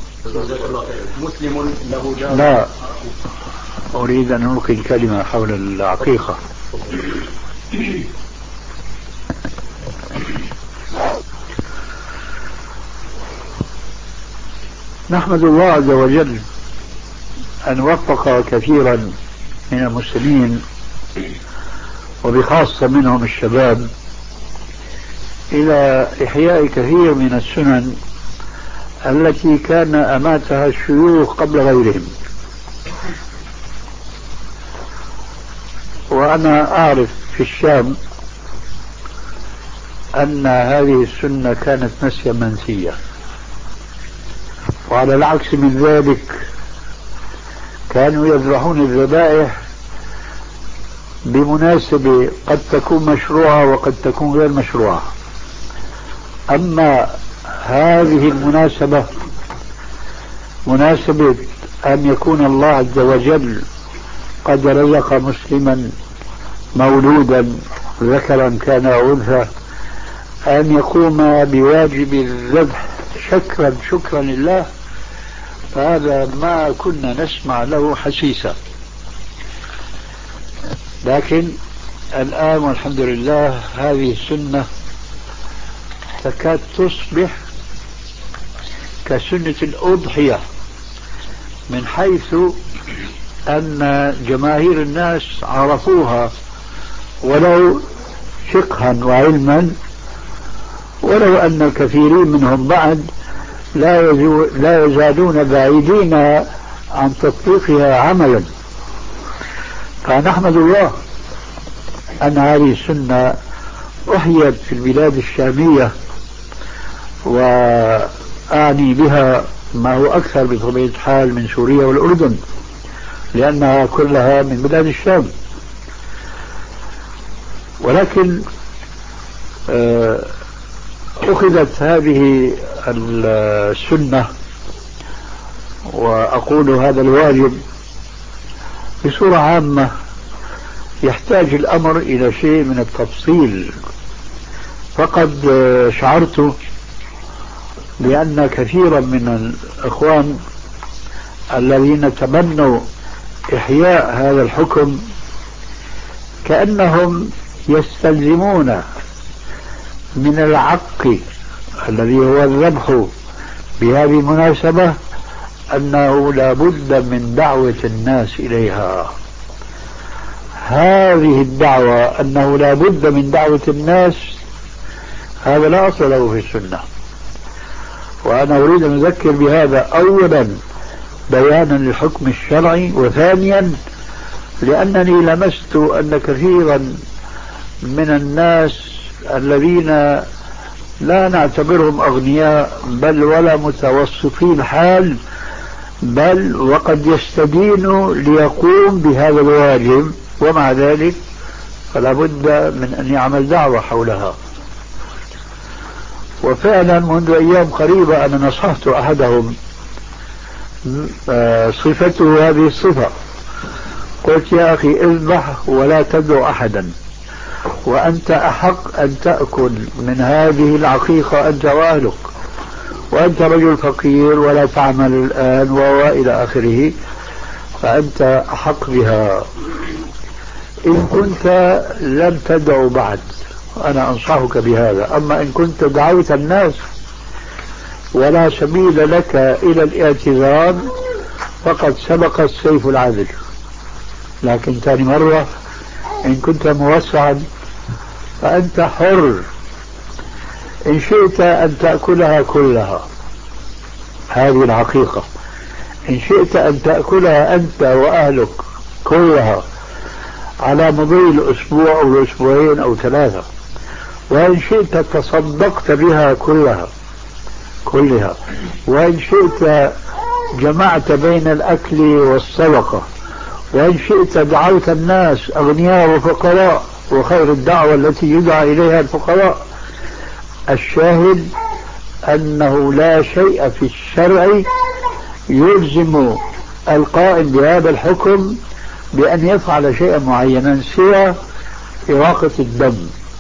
مسلم له جار. لا أريد أن ألقي الكلمة حول العقيقة. نحمد الله عز وجل أن وفق كثيرا من المسلمين وبخاصة منهم الشباب إلى إحياء كثير من السنن التي كان أماتها الشيوخ قبل غيرهم. وأنا أعرف في الشام أن هذه السنة كانت نسيا منسية، وعلى العكس من ذلك كانوا يذبحون الذبائح بمناسبة قد تكون مشروعة وقد تكون غير مشروعة. أما هذه المناسبة مناسبة أن يكون الله عز وجل قد رزق مسلما مولودا ذكرا كان أو أنثى أن يقوم بواجب الذبح شكرا شكرا لله، فهذا ما كنا نسمع له حسيسا. لكن الآن والحمد لله هذه السنة تكاد تصبح كسنة الأضحية، من حيث أن جماهير الناس عرفوها ولو فقها وعلما، ولو أن الكثيرين منهم بعد لا, لا يزالون بعيدين عن تطبيقها عملا. فنحمد الله أن هذه السنة أحيت في البلاد الشامية، وأعني بها ما هو أكثر بطبيعة الحال من سوريا والأردن، لأنها كلها من بلاد الشام. ولكن أخذت هذه السنة، وأقول هذا الواجب بصورة عامة، يحتاج الأمر إلى شيء من التفصيل. فقد شعرت بأن كثيرا من الإخوان الذين تمنوا إحياء هذا الحكم كأنهم يستلزمون من العق الذي هو الذبح بهذه المناسبة أنه لا بد من دعوة الناس إليها. هذه الدعوة أنه لا بد من دعوة الناس، هذا لا أصل له في السنة. وأنا أريد أن أذكر بهذا أولا بيانا للحكم الشرعي، وثانيا لأنني لمست أن كثيرا من الناس الذين لا نعتبرهم أغنياء بل ولا متوسطي الحال، بل وقد يستدين ليقوم بهذا الواجب، ومع ذلك فلا بد من أن يعمل دعوة حولها. وفعلا منذ أيام قريبة أنا نصحت أحدهم صفته هذه الصفة، قلت يا أخي اذبح ولا تدعو أحدا، وأنت أحق أن تأكل من هذه العقيقة أنت وأهلك، وأنت رجل فقير ولا تعمل الآن وإلى آخره، فأنت أحق بها. إن كنت لم تدعو بعد أنا أنصحك بهذا، أما إن كنت دعوت الناس ولا سبيل لك إلى الاعتذار فقد سبق السيف العذل. لكن ثاني مرة إن كنت موسعا فأنت حر، إن شئت أن تأكلها كلها هذه العقيقة، إن شئت أن تأكلها أنت وأهلك كلها على مضي الأسبوع أو الأسبوعين أو ثلاثة، وإن شئت تصدقت بها كلها كلها وإن شئت جمعت بين الأكل والصدقة، وإن شئت دعوت الناس أغنياء وفقراء، وخير الدعوة التي يدعى إليها الفقراء. الشاهد أنه لا شيء في الشرع يلزم القائم بهذا الحكم بأن يفعل شيئا معينا سوى إراقة الدم.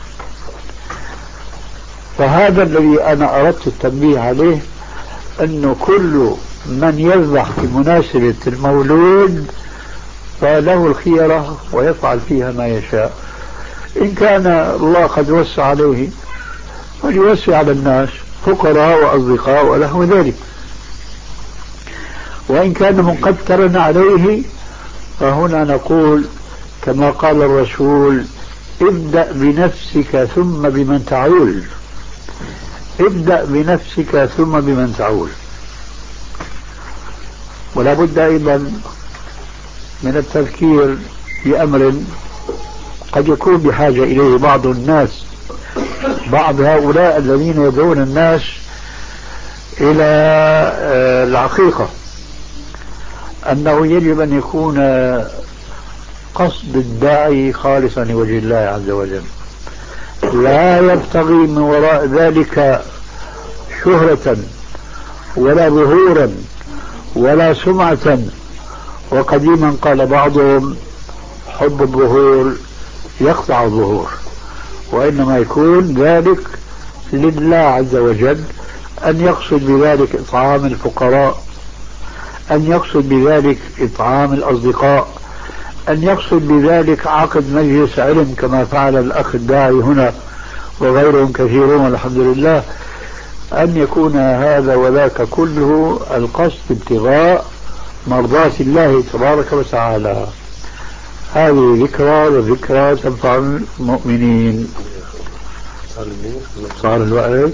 فهذا الذي أنا أردت التنبيه عليه، أنه كل من يذبح في مناسبة المولود فله الخيرة ويفعل فيها ما يشاء. إن كان الله قد وسع عليه فليوسع على الناس فقراء وأصدقاء وله ذلك، وإن كان مقدرا عليه فهنا نقول كما قال الرسول: ابدأ بنفسك ثم بمن تعول، ابدأ بنفسك ثم بمن تعول. ولا بد أيضا من التذكير بأمر قد يكون بحاجة إليه بعض الناس، بعض هؤلاء الذين يدعون الناس إلى العقيقة، أنه يجب أن يكون قصد الداعي خالصا لوجه الله عز وجل، لا يبتغي من وراء ذلك شهرة ولا ظهورا ولا سمعة. وقديما قال بعضهم: حب الظهور يقطع الظهور. وإنما يكون ذلك لله عز وجل، أن يقصد بذلك إطعام الفقراء، أن يقصد بذلك إطعام الأصدقاء، أن يقصد بذلك عقد مجلس علم كما فعل الأخ الداعي هنا وغيرهم كثيرون والحمد لله. أن يكون هذا وذاك كله القصد ابتغاء مرضاة الله تبارك وتعالى. هذه ذكرى، وذكرى تنفع المؤمنين. صار الوقت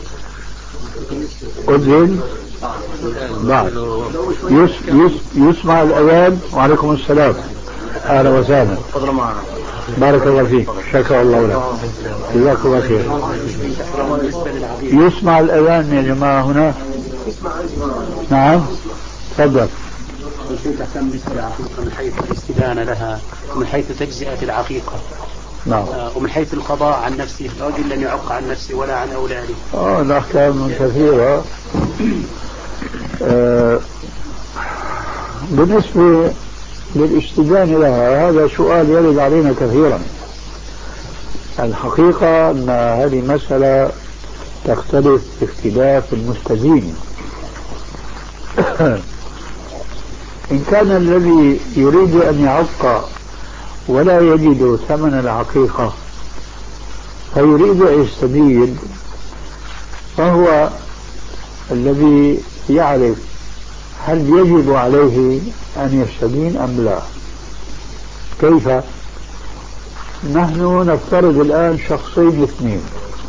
أذن بعد يس يس يسمع الأذان. وعليكم السلام، أهلا وسهلا، بارك الله فيك، شكر الله لك، جزاك الله خير. يسمع الأذان يا جماعة هنا. نعم تفضل. كنت تهتم بالعقيقة من حيث الاستدانة لها ومن حيث تجزئة العقيقة. نعم. ومن حيث القضاء عن نفسه الرجل لم يعق عن نفسه ولا عن أولاده. اه الأحكام كثيرة. آه بالنسبة للاستدانة لها هذا سؤال يرد علينا كثيرا. الحقيقة أن هذه مسألة تختلف باختلاف المستدين. إن كان الذي يريد أن يعق ولا يجد ثمن العقيقة فيريد أن يستدين، فهو الذي يعرف هل يجب عليه أن يستدين أم لا. كيف؟ نحن نفترض الآن شخصين اثنين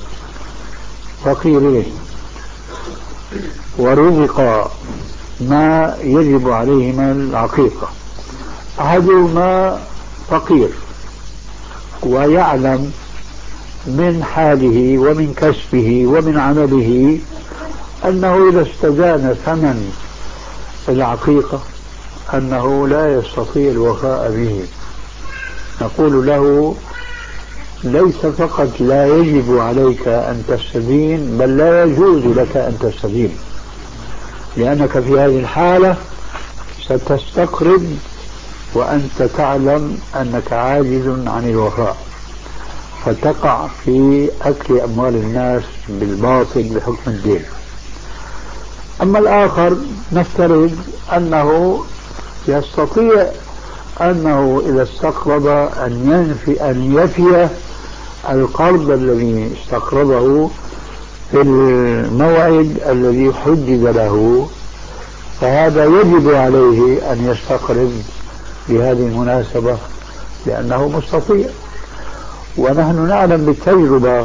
فقيرين ورزقا ما يجب عليهما العقيقة. أحدهما فقير ويعلم من حاله ومن كسبه ومن عمله أنه إذا استدان ثمن العقيقة أنه لا يستطيع الوفاء به. نقول له ليس فقط لا يجب عليك أن تستدين بل لا يجوز لك أن تستدين، لأنك في هذه الحالة ستستقرض وأنت تعلم أنك عاجز عن الوفاء، فتقع في أكل أموال الناس بالباطل بحكم الدين. أما الآخر نفترض أنه يستطيع أنه إذا استقرض أن ينفي أن يفي القرض الذي استقرضه في الموعد الذي حدد له، فهذا يجب عليه أن يستقرض بهذه المناسبة لأنه مستطيع. ونحن نعلم بالتجربة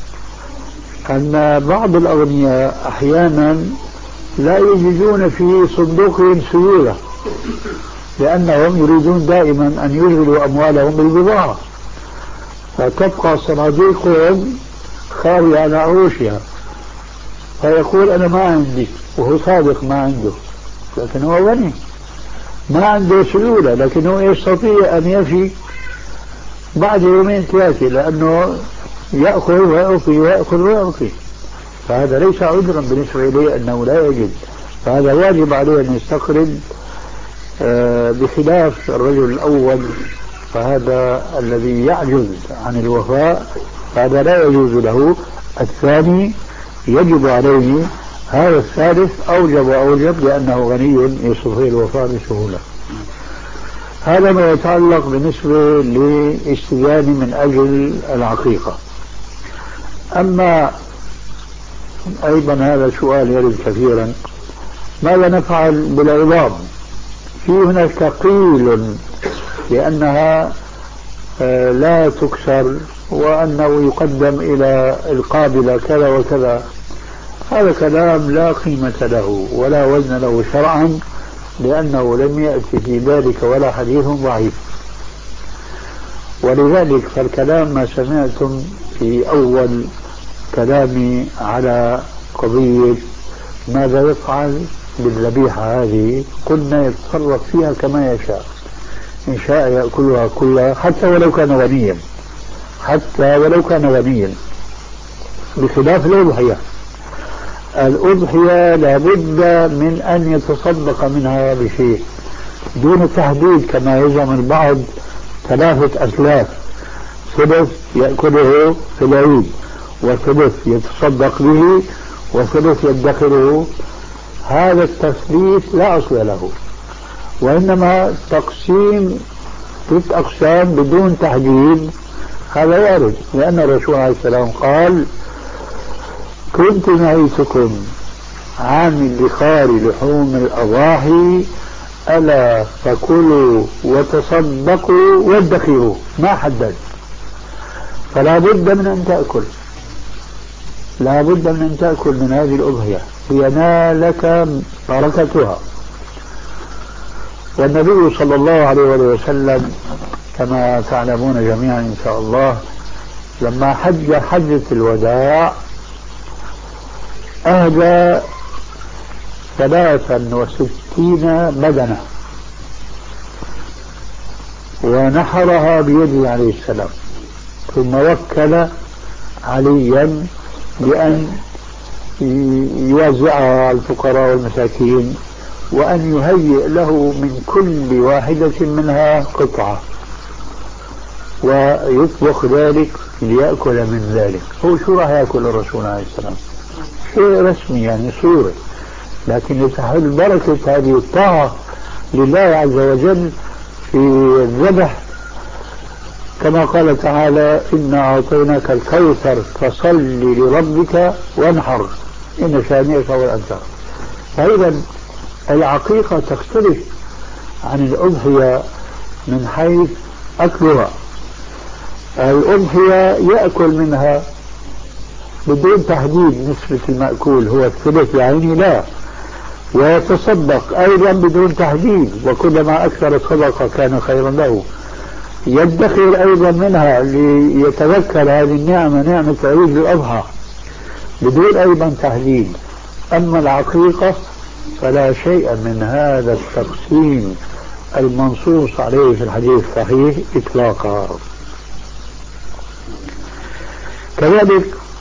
أن بعض الأغنياء أحيانا لا يجدون في صندوقهم سيولة لأنهم يريدون دائما أن يشغلوا أموالهم بالبضاعة، فتبقى صناديقهم خالية على عروشها، فيقول أنا ما عندي، وهو صادق ما عنده، لكن هو غني ما عنده سيولة، لكنه يستطيع أن يفي بعد يومين ثلاثة لأنه يأخذ ويعطي ويأخذ ويعطي، فهذا ليس عذرا بالنسبة إليه أنه لا يجد، فهذا واجب عليه أن يستقرض. آه بخلاف الرجل الأول فهذا الذي يعجز عن الوفاء هذا لا يجوز له. الثاني يجب عليه، هذا الثالث أوجب وأوجب لأنه غني يستطيع الوفاء بسهولة. هذا ما يتعلق بالنسبة لاستدانة من أجل العقيقة. أما أيضا هذا سؤال يرد كثيرا، ماذا نفعل بالعظام؟ في هناك قيل لأنها لا تكسر وأنه يقدم إلى القابلة كذا وكذا، هذا كلام لا قيمة له ولا وزن له شرعا، لأنه لم يأتي في ذلك ولا حديث ضعيف. ولذلك فالكلام ما سمعتم في أول كلامي على قضية ماذا يفعل بالذبيحة هذه، قلنا يتصرف فيها كما يشاء، إن شاء يأكلها كلها حتى ولو كان غنيا، حتى ولو كان غنيا، بخلاف الأضحية. الأضحية لابد من أن يتصدق منها بشيء دون تحديد كما يزعم البعض ثلاثة أسلاف، ثلث يأكله في العيد وثلث يتصدق به وثلث يدخره. هذا التثليث لا أصل له، وإنما تقسيم ست أقسام بدون تحديد هذا وارد، لأن الرسول عليه السلام قال كنت نهيتكم عن ادخار لحوم الأضاحي ألا فكلوا وتصدقوا وادخروا، ما حدد، فلا بد من أن تأكل، لا بد من أن تأكل من هذه الأضحية لينالك بركتها. والنبي صلى الله عليه وسلم كما تعلمون جميعا إن شاء الله لما حج حجة الوداع أهدى ثلاثا وستين بدنة ونحرها بيده عليه السلام، ثم وكل عليا بأن يوزعها على الفقراء والمساكين وأن يهيئ له من كل واحدة منها قطعة ويطبخ ذلك ليأكل من ذلك. هو شو راح يأكل الرسول عليه السلام؟ شيء رسمي يعني صورة، لكن لتحل بركة هذه الطاعة لله عز وجل في الذبح، كما قال تعالى إنا أعطيناك الكوثر فصل لربك وانحر إن شانئك هو الأبتر. فإذا العقيقة تختلف عن الأضحية من حيث أكلها. الأضحية يأكل منها بدون تحديد نسبة المأكول، هو الثلث يعني لا، ويتصدق أيضا بدون تحديد، وكلما أكثر الصدقة كان خيرا له. يدخر أيضا منها ليتذكر هذه النعمة، نعمة عيد الأضحى، بدون أيضا تحديد. أما العقيقة فلا شيء من هذا التقسيم المنصوص عليه في الحديث الصحيح إطلاقا. كذلك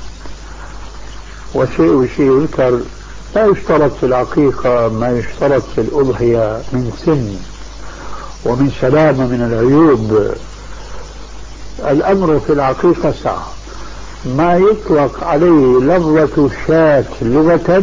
وشيء وشيء يذكر، لا يشترط في العقيقة ما يشترط في الأضحية من سن ومن سلامة من العيوب. الأمر في العقيقة سعة، ما يطلق عليه لفظة شاة لغة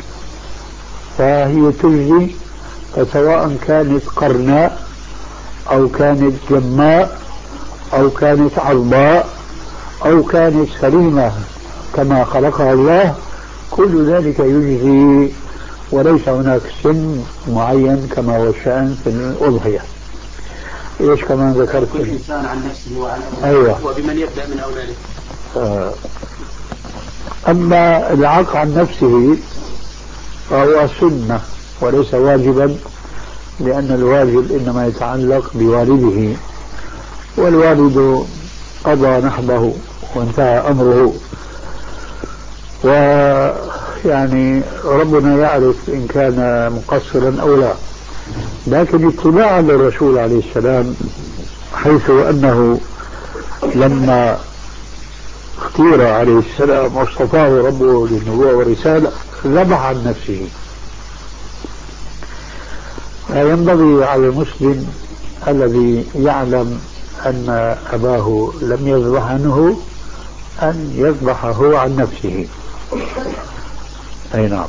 فهي تجزي، فسواء كانت قرناء أو كانت جماء أو كانت عضباء أو كانت سليمة كما خلقها الله، كل ذلك يجزي، وليس هناك سن معين كما هو الشأن في الأضحية. إيش كمان ذكرت؟ كل إنسان عن نفسه وعن أولاده. أيوة. وبمن يبدأ من أولاده. آه. أما العق عن نفسه فهو سنة وليس واجبا، لأن الواجب إنما يتعلق بوالده، والوالد قضى نحبه وانتهى أمره، ويعني ربنا يعرف إن كان مقصرا أو لا. لكن اتباعا للرسول عليه السلام، حيث أنه لما اختير عليه السلام واصطفاه ربه للنبوة والرسالة ذبح عن نفسه. فينبغي على المسلم الذي يعلم أن أباه لم يذبح عنه أن يذبح هو عن نفسه. أي نعم.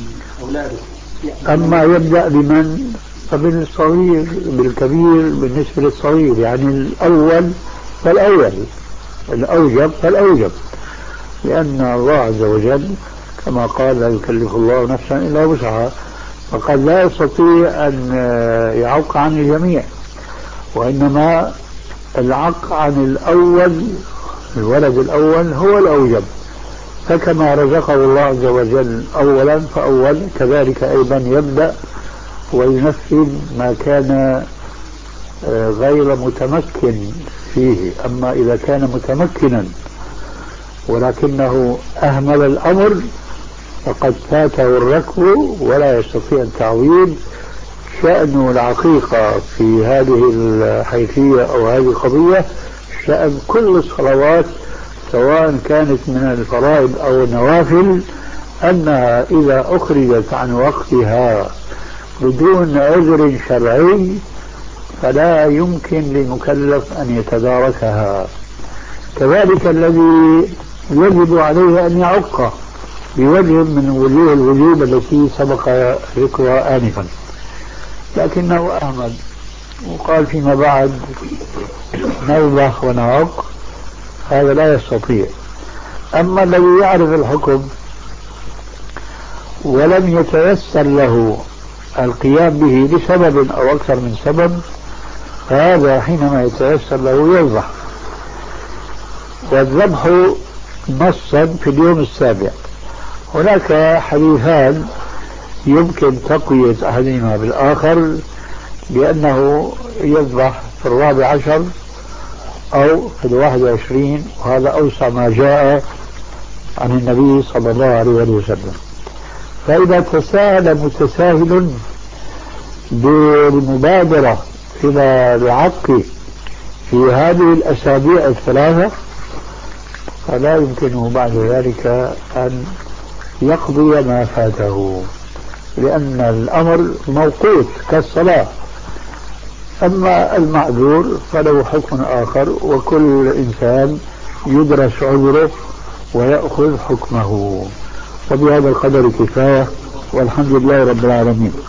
أما يبدأ بمن؟ فبالصغير بالكبير بالنسبة للصغير، يعني الأول فالأول، الأوجب فالأوجب، لأن الله عز وجل كما قال لا يكلف الله نفسا إلا وسعها، فقد لا يستطيع أن يعق عن الجميع، وإنما العق عن الأول، الولد الأول هو الأوجب. فكما رزقه الله عز وجل أولا فأول، كذلك أيضا يبدأ وينفذ ما كان غير متمكن فيه. أما إذا كان متمكنا ولكنه أهمل الأمر فقد فاته الركب ولا يستطيع التعويض. شأن العقيقة في هذه الحيثية أو هذه القضية شأن كل الصلوات سواء كانت من الفرائض أو النوافل، أنها إذا أخرجت عن وقتها بدون عذر شرعي فلا يمكن للمكلف أن يتداركها. كذلك الذي يجب عليه أن يعق بوجه من وجوه الوجوب التي سبق ذكرها آنفا، لكنه أهمل وقال فيما بعد نذبح ونعق، هذا لا يستطيع. أما الذي يعرف الحكم ولم يتيسر له القيام به لسبب أو أكثر من سبب، فهذا حينما يتيسر له يذبح. والذبح نصا في اليوم السابع. هناك حديثان يمكن تقوية أحدهما بالآخر، بأنه يذبح في الرابع عشر أو في الواحد وعشرين، وهذا أوسع ما جاء عن النبي صلى الله عليه وسلم. فإذا تساهل متساهل بالمبادرة إلى العق في هذه الأسابيع الثلاثة فلا يمكنه بعد ذلك أن يقضي ما فاته، لأن الأمر موقوت كالصلاة. أما المعذور فله حكم آخر، وكل إنسان يدرس عذره ويأخذ حكمه. وبهذا القدر كفاية، والحمد لله رب العالمين.